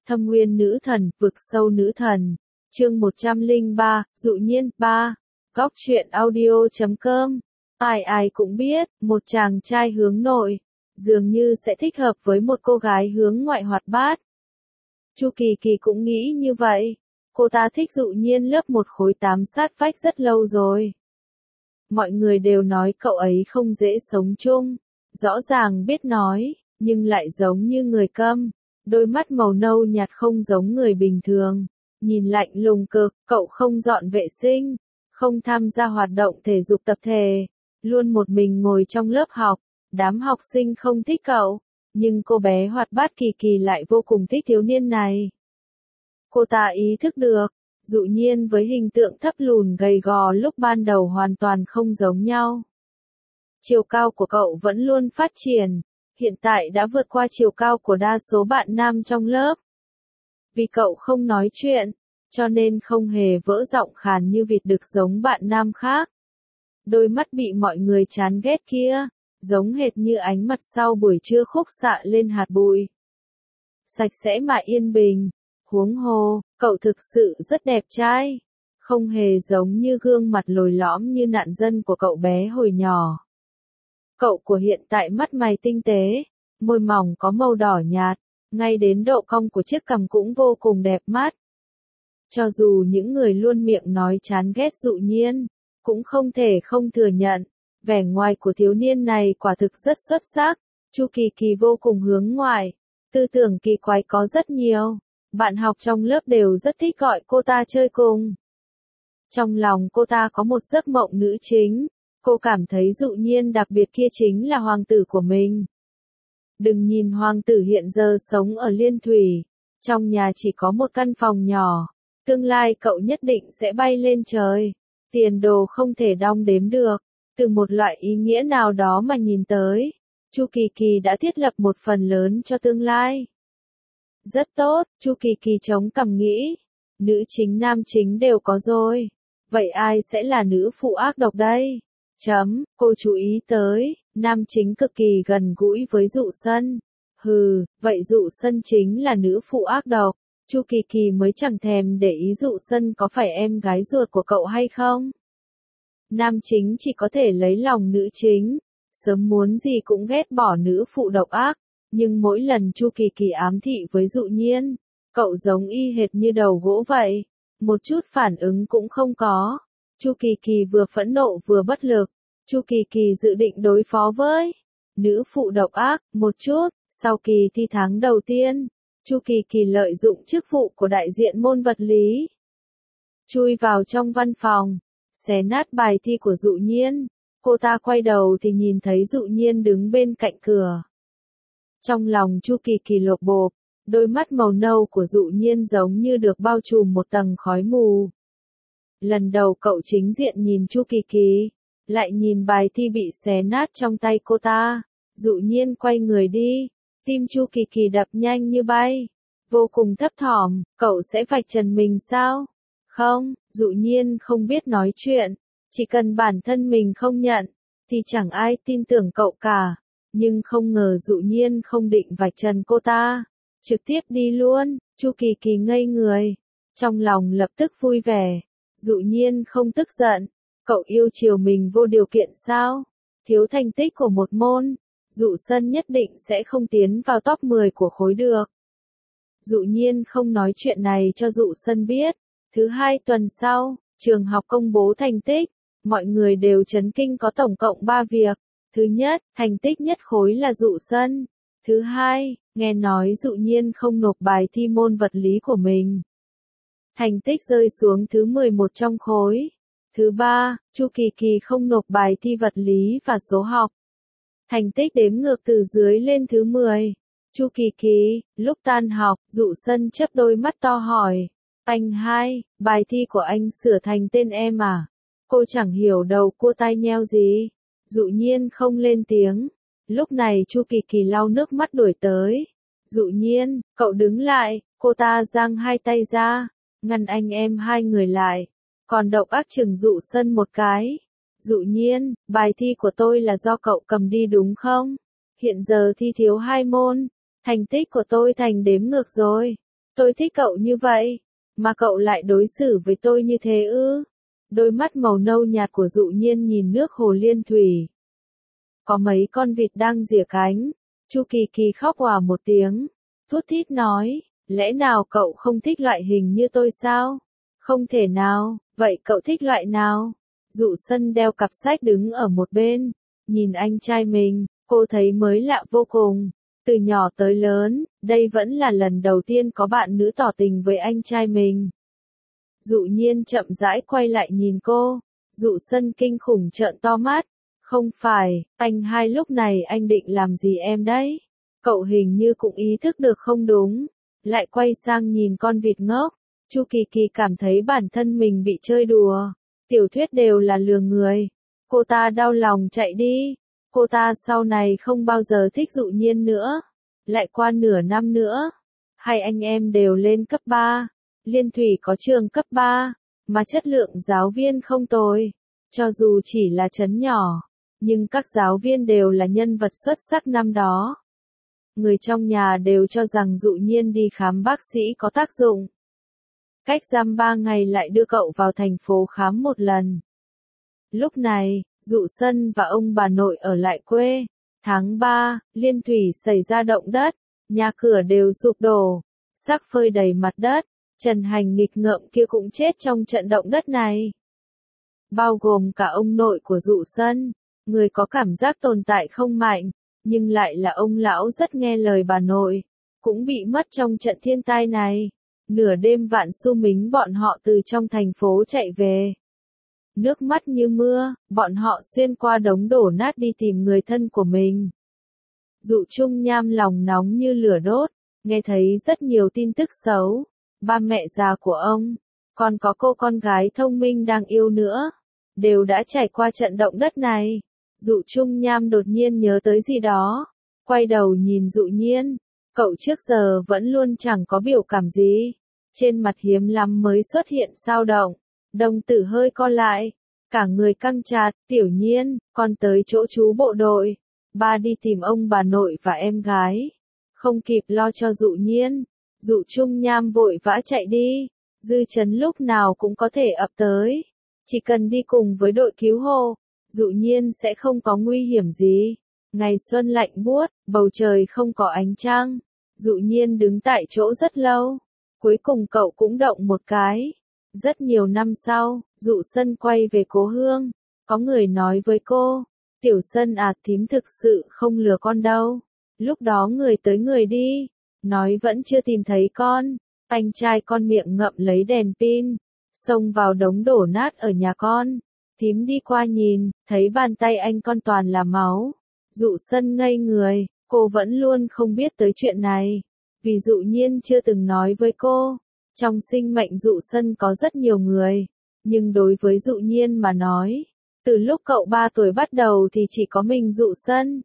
Thâm Nguyên nữ thần, vực sâu nữ thần. Chương 103, dụ nhiên, 3. Góc truyện audio.com. Ai ai cũng biết, một chàng trai hướng nội, dường như sẽ thích hợp với một cô gái hướng ngoại hoạt bát. Chu Kỳ Kỳ cũng nghĩ như vậy. Cô ta thích dụ nhiên lớp một khối 8 sát vách rất lâu rồi. Mọi người đều nói cậu ấy không dễ sống chung. Rõ ràng biết nói, nhưng lại giống như người câm. Đôi mắt màu nâu nhạt không giống người bình thường. Nhìn lạnh lùng cực, cậu không dọn vệ sinh, không tham gia hoạt động thể dục tập thể, luôn một mình ngồi trong lớp học. Đám học sinh không thích cậu, nhưng cô bé hoạt bát Kỳ Kỳ lại vô cùng thích thiếu niên này. Cô ta ý thức được, dụ nhiên với hình tượng thấp lùn gầy gò lúc ban đầu hoàn toàn không giống nhau. Chiều cao của cậu vẫn luôn phát triển, hiện tại đã vượt qua chiều cao của đa số bạn nam trong lớp. Vì cậu không nói chuyện, cho nên không hề vỡ giọng khàn như vịt đực giống bạn nam khác. Đôi mắt bị mọi người chán ghét kia, giống hệt như ánh mặt sau buổi trưa khúc xạ lên hạt bụi. Sạch sẽ mà yên bình, huống hồ, cậu thực sự rất đẹp trai, không hề giống như gương mặt lồi lõm như nạn dân của cậu bé hồi nhỏ. Cậu của hiện tại mắt mày tinh tế, môi mỏng có màu đỏ nhạt, ngay đến độ cong của chiếc cằm cũng vô cùng đẹp mắt. Cho dù những người luôn miệng nói chán ghét dụ nhiên, cũng không thể không thừa nhận, vẻ ngoài của thiếu niên này quả thực rất xuất sắc. Chu Kỳ Kỳ vô cùng hướng ngoại, tư tưởng kỳ quái có rất nhiều, bạn học trong lớp đều rất thích gọi cô ta chơi cùng. Trong lòng cô ta có một giấc mộng nữ chính, cô cảm thấy dụ nhiên đặc biệt kia chính là hoàng tử của mình. Đừng nhìn hoàng tử hiện giờ sống ở Liên Thủy, trong nhà chỉ có một căn phòng nhỏ, tương lai cậu nhất định sẽ bay lên trời, tiền đồ không thể đong đếm được. Từ một loại ý nghĩa nào đó mà nhìn tới, Chu Kỳ Kỳ đã thiết lập một phần lớn cho tương lai. Rất tốt, Chu Kỳ Kỳ chống cằm nghĩ, nữ chính nam chính đều có rồi, vậy ai sẽ là nữ phụ ác độc đây? Cô chú ý tới, nam chính cực kỳ gần gũi với dụ sân. Hừ, vậy dụ sân chính là nữ phụ ác độc. Chu Kỳ Kỳ mới chẳng thèm để ý dụ sân có phải em gái ruột của cậu hay không. Nam chính chỉ có thể lấy lòng nữ chính, sớm muốn gì cũng ghét bỏ nữ phụ độc ác, nhưng mỗi lần Chu Kỳ Kỳ ám thị với dụ nhiên, cậu giống y hệt như đầu gỗ vậy, một chút phản ứng cũng không có. Chu Kỳ Kỳ vừa phẫn nộ vừa bất lực, Chu Kỳ Kỳ dự định đối phó với nữ phụ độc ác một chút. Sau kỳ thi tháng đầu tiên, Chu Kỳ Kỳ lợi dụng chức vụ của đại diện môn vật lý, chui vào trong văn phòng, xé nát bài thi của dụ nhiên. Cô ta quay đầu thì nhìn thấy dụ nhiên đứng bên cạnh cửa. Trong lòng Chu Kỳ Kỳ lột bột, đôi mắt màu nâu của dụ nhiên giống như được bao trùm một tầng khói mù. Lần đầu cậu chính diện nhìn Chu Kỳ Kỳ, lại nhìn bài thi bị xé nát trong tay cô ta. Dụ nhiên quay người đi, tim Chu Kỳ Kỳ đập nhanh như bay, vô cùng thấp thỏm, cậu sẽ vạch trần mình sao? Không, dụ nhiên không biết nói chuyện, chỉ cần bản thân mình không nhận, thì chẳng ai tin tưởng cậu cả. Nhưng không ngờ dụ nhiên không định vạch trần cô ta, trực tiếp đi luôn. Chu Kỳ Kỳ ngây người, trong lòng lập tức vui vẻ. Dụ nhiên không tức giận, cậu yêu chiều mình vô điều kiện sao? Thiếu thành tích của một môn, dụ sân nhất định sẽ không tiến vào top 10 của khối được. Dụ nhiên không nói chuyện này cho dụ sân biết. Thứ hai tuần sau, trường học công bố thành tích, mọi người đều chấn kinh có tổng cộng 3 việc. Thứ nhất, thành tích nhất khối là dụ sân. Thứ hai, nghe nói dụ nhiên không nộp bài thi môn vật lý của mình, thành tích rơi xuống thứ 11 trong khối. Thứ ba, Chu Kỳ Kỳ không nộp bài thi vật lý và số học, thành tích đếm ngược từ dưới lên thứ 10. Chu Kỳ Kỳ, lúc tan học, dụ sân chớp đôi mắt to hỏi, anh hai, bài thi của anh sửa thành tên em à? Cô chẳng hiểu đầu cua tai nheo gì. Dụ nhiên không lên tiếng. Lúc này Chu Kỳ Kỳ lau nước mắt đuổi tới. Dụ nhiên, cậu đứng lại. Cô ta giang hai tay ra, ngăn anh em hai người lại, còn độc ác chừng dụ sân một cái. Dụ nhiên, bài thi của tôi là do cậu cầm đi đúng không? Hiện giờ thi thiếu 2 môn, thành tích của tôi thành đếm ngược rồi. Tôi thích cậu như vậy, mà cậu lại đối xử với tôi như thế ư? Đôi mắt màu nâu nhạt của Dụ Nhiên nhìn nước hồ Liên Thủy. Có mấy con vịt đang rỉa cánh. Chu Kỳ Kỳ khóc òa một tiếng, thút thít nói, lẽ nào cậu không thích loại hình như tôi sao? Không thể nào, vậy cậu thích loại nào? Dụ Sân đeo cặp sách đứng ở một bên, nhìn anh trai mình, cô thấy mới lạ vô cùng. Từ nhỏ tới lớn, đây vẫn là lần đầu tiên có bạn nữ tỏ tình với anh trai mình. Dụ Nhiên chậm rãi quay lại nhìn cô, Dụ Sân kinh khủng trợn to mắt. Không phải, anh hai lúc này anh định làm gì em đấy? Cậu hình như cũng ý thức được không đúng. Lại quay sang nhìn con vịt ngốc. Chu Kỳ Kỳ cảm thấy bản thân mình bị chơi đùa. Tiểu thuyết đều là lừa người. Cô ta đau lòng chạy đi. Cô ta sau này không bao giờ thích Dụ Nhiên nữa. Lại qua nửa năm nữa. Hai anh em đều lên cấp 3. Liên Thủy có trường cấp 3. Mà chất lượng giáo viên không tồi. Cho dù chỉ là trấn nhỏ. Nhưng các giáo viên đều là nhân vật xuất sắc năm đó. Người trong nhà đều cho rằng Dụ Nhiên đi khám bác sĩ có tác dụng. Cách giam 3 ngày lại đưa cậu vào thành phố khám một lần. Lúc này, Dụ Sân và ông bà nội ở lại quê. Tháng 3, Liên Thủy xảy ra động đất, nhà cửa đều sụp đổ, xác phơi đầy mặt đất. Trần Hành nghịch ngợm kia cũng chết trong trận động đất này. Bao gồm cả ông nội của Dụ Sân. Người có cảm giác tồn tại không mạnh, nhưng lại là ông lão rất nghe lời bà nội, cũng bị mất trong trận thiên tai này. Nửa đêm Vạn Xu Mính bọn họ từ trong thành phố chạy về. Nước mắt như mưa, bọn họ xuyên qua đống đổ nát đi tìm người thân của mình. Dụ Trung Nham lòng nóng như lửa đốt, nghe thấy rất nhiều tin tức xấu. Ba mẹ già của ông, còn có cô con gái thông minh đang yêu nữa, đều đã trải qua trận động đất này. Dụ Trung Nham đột nhiên nhớ tới gì đó, quay đầu nhìn Dụ Nhiên, cậu trước giờ vẫn luôn chẳng có biểu cảm gì, trên mặt hiếm lắm mới xuất hiện dao động, đồng tử hơi co lại, cả người căng chặt. Tiểu Nhiên, con tới chỗ chú bộ đội, ba đi tìm ông bà nội và em gái, không kịp lo cho Dụ Nhiên. Dụ Trung Nham vội vã chạy đi, dư chấn lúc nào cũng có thể ập tới, chỉ cần đi cùng với đội cứu hộ. Dụ Nhiên sẽ không có nguy hiểm gì. Ngày xuân lạnh buốt, bầu trời không có ánh trăng. Dụ Nhiên đứng tại chỗ rất lâu. Cuối cùng cậu cũng động một cái. Rất nhiều năm sau, Dụ Sân quay về cố hương. Có người nói với cô, Tiểu Sân à, thím thực sự không lừa con đâu. Lúc đó người tới người đi, nói vẫn chưa tìm thấy con. Anh trai con miệng ngậm lấy đèn pin, xông vào đống đổ nát ở nhà con. Thím đi qua nhìn, thấy bàn tay anh con toàn là máu. Dụ Sân ngây người, cô vẫn luôn không biết tới chuyện này. Vì Dụ Nhiên chưa từng nói với cô. Trong sinh mệnh Dụ Sân có rất nhiều người. Nhưng đối với Dụ Nhiên mà nói, từ lúc cậu 3 tuổi bắt đầu thì chỉ có mình Dụ Sân.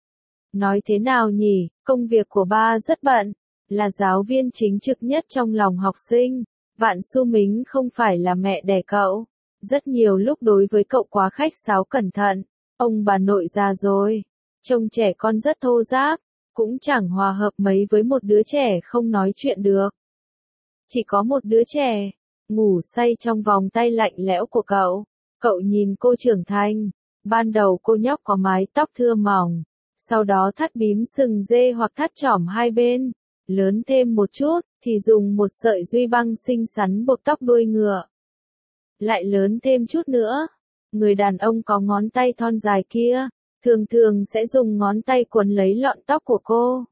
Nói thế nào nhỉ, công việc của ba rất bận, là giáo viên chính trực nhất trong lòng học sinh. Vạn Xu Mính không phải là mẹ đẻ cậu. Rất nhiều lúc đối với cậu quá khách sáo cẩn thận, ông bà nội già rồi, trông trẻ con rất thô ráp, cũng chẳng hòa hợp mấy với một đứa trẻ không nói chuyện được. Chỉ có một đứa trẻ, ngủ say trong vòng tay lạnh lẽo của cậu. Cậu nhìn cô trưởng thành, ban đầu cô nhóc có mái tóc thưa mỏng, sau đó thắt bím sừng dê hoặc thắt chỏm hai bên, lớn thêm một chút, thì dùng một sợi duy băng xinh xắn buộc tóc đuôi ngựa. Lại lớn thêm chút nữa, người đàn ông có ngón tay thon dài kia, thường thường sẽ dùng ngón tay quấn lấy lọn tóc của cô.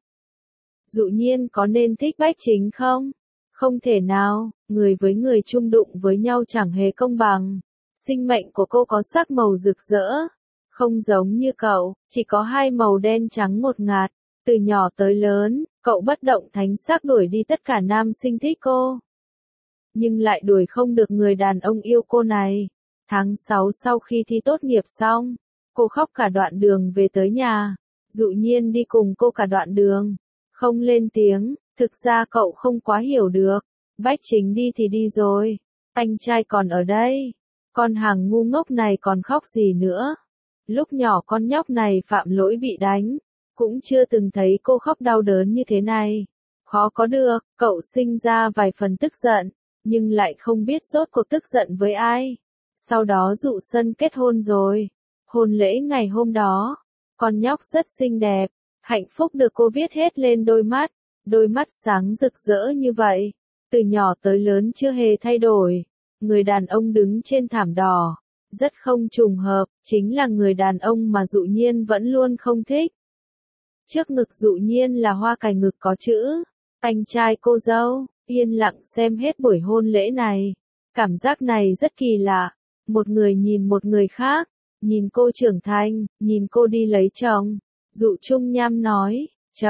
Dụ Nhiên có nên thích Bách Chính không? Không thể nào, người với người chung đụng với nhau chẳng hề công bằng. Sinh mệnh của cô có sắc màu rực rỡ, không giống như cậu, chỉ có hai màu đen trắng ngột ngạt. Từ nhỏ tới lớn, cậu bất động thanh sắc đuổi đi tất cả nam sinh thích cô. Nhưng lại đuổi không được người đàn ông yêu cô này. Tháng 6 sau khi thi tốt nghiệp xong, cô khóc cả đoạn đường về tới nhà. Dụ Nhiên đi cùng cô cả đoạn đường, không lên tiếng. Thực ra cậu không quá hiểu được. Bách Chính đi thì đi rồi, anh trai còn ở đây. Con hàng ngu ngốc này còn khóc gì nữa. Lúc nhỏ con nhóc này phạm lỗi bị đánh, cũng chưa từng thấy cô khóc đau đớn như thế này. Khó có được, cậu sinh ra vài phần tức giận, nhưng lại không biết rốt cuộc tức giận với ai. Sau đó Dụ Sân kết hôn rồi. Hôn lễ ngày hôm đó, con nhóc rất xinh đẹp, hạnh phúc được cô viết hết lên đôi mắt sáng rực rỡ như vậy, từ nhỏ tới lớn chưa hề thay đổi. Người đàn ông đứng trên thảm đỏ, rất không trùng hợp, chính là người đàn ông mà Dụ Nhiên vẫn luôn không thích. Trước ngực Dụ Nhiên là hoa cài ngực có chữ, anh trai cô dâu, yên lặng xem hết buổi hôn lễ này. Cảm giác này rất kỳ lạ, một người nhìn một người khác, nhìn cô trưởng thành, nhìn cô đi lấy chồng. Dụ Trung Nham nói,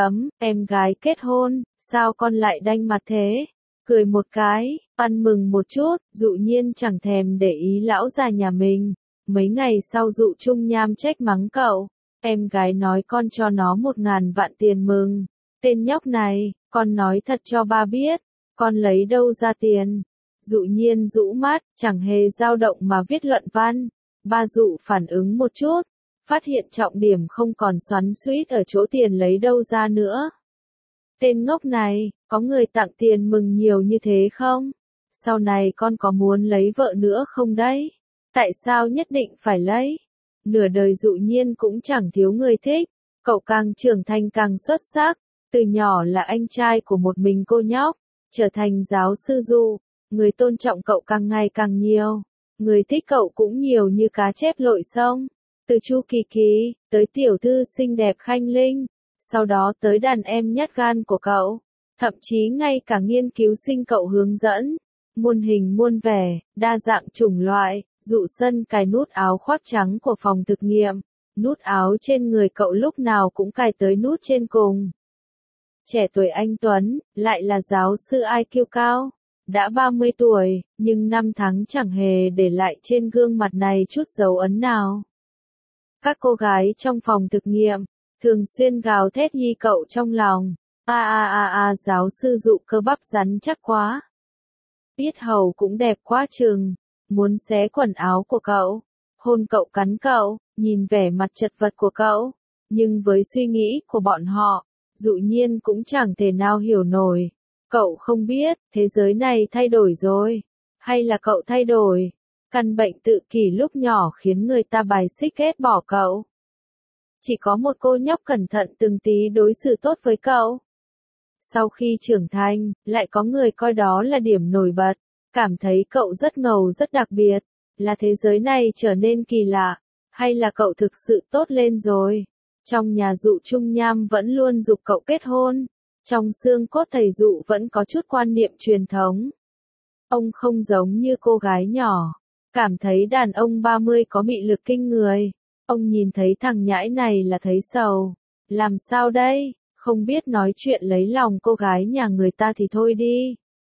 em gái kết hôn, sao con lại đanh mặt thế? Cười một cái, ăn mừng một chút, Dụ Nhiên chẳng thèm để ý lão già nhà mình. Mấy ngày sau Dụ Trung Nham trách mắng cậu, em gái nói con cho nó 1.000 vạn tiền mừng. Tên nhóc này, con nói thật cho ba biết, con lấy đâu ra tiền? Dụ Nhiên rũ mắt, chẳng hề dao động mà viết luận văn. Ba Dụ phản ứng một chút, phát hiện trọng điểm không còn xoắn xuýt ở chỗ tiền lấy đâu ra nữa. Tên ngốc này, có người tặng tiền mừng nhiều như thế không? Sau này con có muốn lấy vợ nữa không đấy? Tại sao nhất định phải lấy? Nửa đời Dụ Nhiên cũng chẳng thiếu người thích, cậu càng trưởng thành càng xuất sắc, từ nhỏ là anh trai của một mình cô nhóc, trở thành giáo sư Dụ, người tôn trọng cậu càng ngày càng nhiều, người thích cậu cũng nhiều như cá chép lội sông, từ Chu Kỳ Kỳ, tới tiểu thư xinh đẹp Khanh Linh, sau đó tới đàn em nhát gan của cậu, thậm chí ngay cả nghiên cứu sinh cậu hướng dẫn, muôn hình muôn vẻ, đa dạng chủng loại. Dụ Sân cài nút áo khoác trắng của phòng thực nghiệm, nút áo trên người cậu lúc nào cũng cài tới nút trên cùng. Trẻ tuổi anh Tuấn, lại là giáo sư IQ cao, đã 30 tuổi, nhưng năm tháng chẳng hề để lại trên gương mặt này chút dấu ấn nào. Các cô gái trong phòng thực nghiệm, thường xuyên gào thét nhi cậu trong lòng, giáo sư Dụ cơ bắp rắn chắc quá. Yết hầu cũng đẹp quá chừng. Muốn xé quần áo của cậu, hôn cậu cắn cậu, nhìn vẻ mặt chật vật của cậu. Nhưng với suy nghĩ của bọn họ, Dụ Nhiên cũng chẳng thể nào hiểu nổi. Cậu không biết, thế giới này thay đổi rồi. Hay là cậu thay đổi? Căn bệnh tự kỷ lúc nhỏ khiến người ta bài xích ghét bỏ cậu. Chỉ có một cô nhóc cẩn thận từng tí đối xử tốt với cậu. Sau khi trưởng thành, lại có người coi đó là điểm nổi bật. Cảm thấy cậu rất ngầu rất đặc biệt, là thế giới này trở nên kỳ lạ, hay là cậu thực sự tốt lên rồi. Trong nhà Dụ Trung Nham vẫn luôn giục cậu kết hôn, trong xương cốt thầy Dụ vẫn có chút quan niệm truyền thống. Ông không giống như cô gái nhỏ, cảm thấy đàn ông 30 có mị lực kinh người. Ông nhìn thấy thằng nhãi này là thấy sầu. Làm sao đây, không biết nói chuyện lấy lòng cô gái nhà người ta thì thôi đi.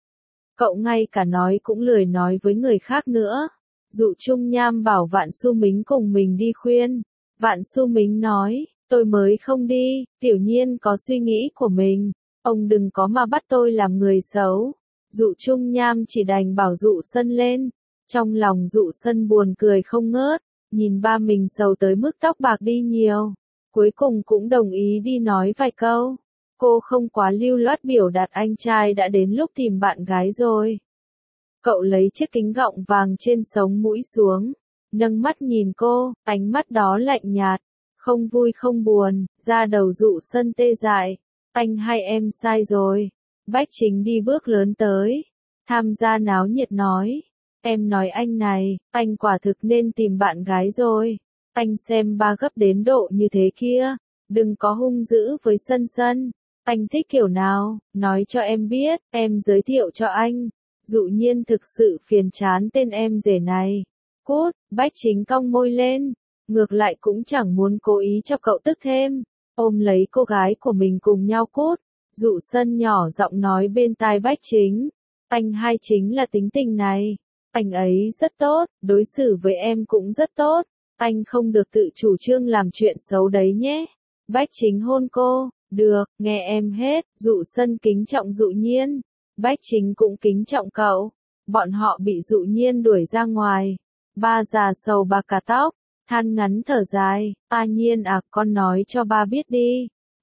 Cậu ngay cả nói cũng lười nói với người khác nữa. Dụ Trung Nham bảo Vạn Xu Mính cùng mình đi khuyên. Vạn Xu Mính nói, tôi mới không đi, Tiểu Nhiên có suy nghĩ của mình. Ông đừng có mà bắt tôi làm người xấu. Dụ Trung Nham chỉ đành bảo Dụ Sân lên. Trong lòng Dụ Sân buồn cười không ngớt, nhìn ba mình sầu tới mức tóc bạc đi nhiều. Cuối cùng cũng đồng ý đi nói vài câu. Cô không quá lưu loát biểu đạt anh trai đã đến lúc tìm bạn gái rồi. Cậu lấy chiếc kính gọng vàng trên sống mũi xuống, nâng mắt nhìn cô, ánh mắt đó lạnh nhạt, không vui không buồn, da đầu Dụ Sân tê dại. Anh hai em sai rồi. Bách Chính đi bước lớn tới, tham gia náo nhiệt nói. Em nói anh này, anh quả thực nên tìm bạn gái rồi. Anh xem ba gấp đến độ như thế kia, đừng có hung dữ với Sân Sân. Anh thích kiểu nào, nói cho em biết, em giới thiệu cho anh. Dụ Nhiên thực sự phiền chán tên em rể này. Cút, Bách Chính cong môi lên, ngược lại cũng chẳng muốn cố ý cho cậu tức thêm. Ôm lấy cô gái của mình cùng nhau cút. Dụ Sân nhỏ giọng nói bên tai Bách Chính. Anh hai chính là tính tình này. Anh ấy rất tốt, đối xử với em cũng rất tốt. Anh không được tự chủ trương làm chuyện xấu đấy nhé. Bách Chính hôn cô. Được, nghe em hết. Dụ Sân kính trọng Dụ Nhiên. Bách Chính cũng kính trọng cậu. Bọn họ bị Dụ Nhiên đuổi ra ngoài. Ba già sầu bạc cả tóc, than ngắn thở dài. A Nhiên à, con nói cho ba biết đi.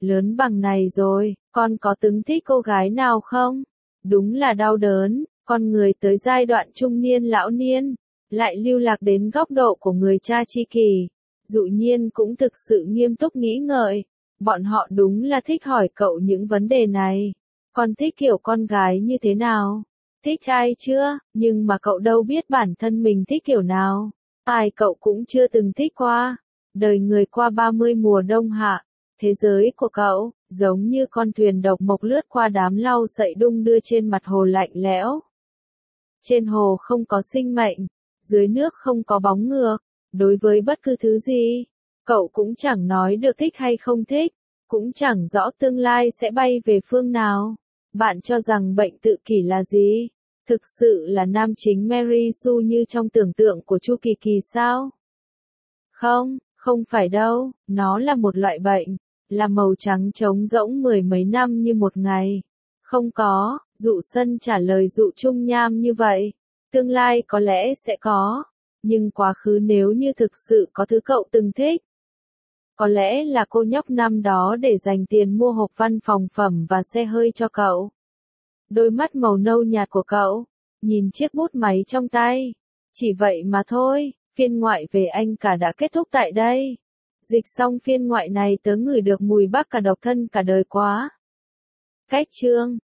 Lớn bằng này rồi, con có từng thích cô gái nào không? Đúng là đau đớn, con người tới giai đoạn trung niên lão niên, lại lưu lạc đến góc độ của người cha tri kỷ. Dụ Nhiên cũng thực sự nghiêm túc nghĩ ngợi, bọn họ đúng là thích hỏi cậu những vấn đề này. Con thích kiểu con gái như thế nào? Thích ai chưa? Nhưng mà cậu đâu biết bản thân mình thích kiểu nào. Ai cậu cũng chưa từng thích qua. Đời người qua 30 mùa đông hạ. Thế giới của cậu, giống như con thuyền độc mộc lướt qua đám lau sậy đung đưa trên mặt hồ lạnh lẽo. Trên hồ không có sinh mệnh, dưới nước không có bóng ngược. Đối với bất cứ thứ gì, cậu cũng chẳng nói được thích hay không thích, cũng chẳng rõ tương lai sẽ bay về phương nào. Bạn cho rằng bệnh tự kỷ là gì? Thực sự là nam chính Mary Sue như trong tưởng tượng của Chu Kỳ Kỳ sao? Không, không phải đâu, nó là một loại bệnh, là màu trắng trống rỗng mười mấy năm như một ngày. Không có, Dụ Sân trả lời Dụ Trung Nham như vậy. Tương lai có lẽ sẽ có, nhưng quá khứ nếu như thực sự có thứ cậu từng thích. Có lẽ là cô nhóc năm đó để dành tiền mua hộp văn phòng phẩm và xe hơi cho cậu. Đôi mắt màu nâu nhạt của cậu, nhìn chiếc bút máy trong tay. Chỉ vậy mà thôi, phiên ngoại về anh cả đã kết thúc tại đây. Dịch xong phiên ngoại này tớ ngửi được mùi bác cả độc thân cả đời quá. Cách chương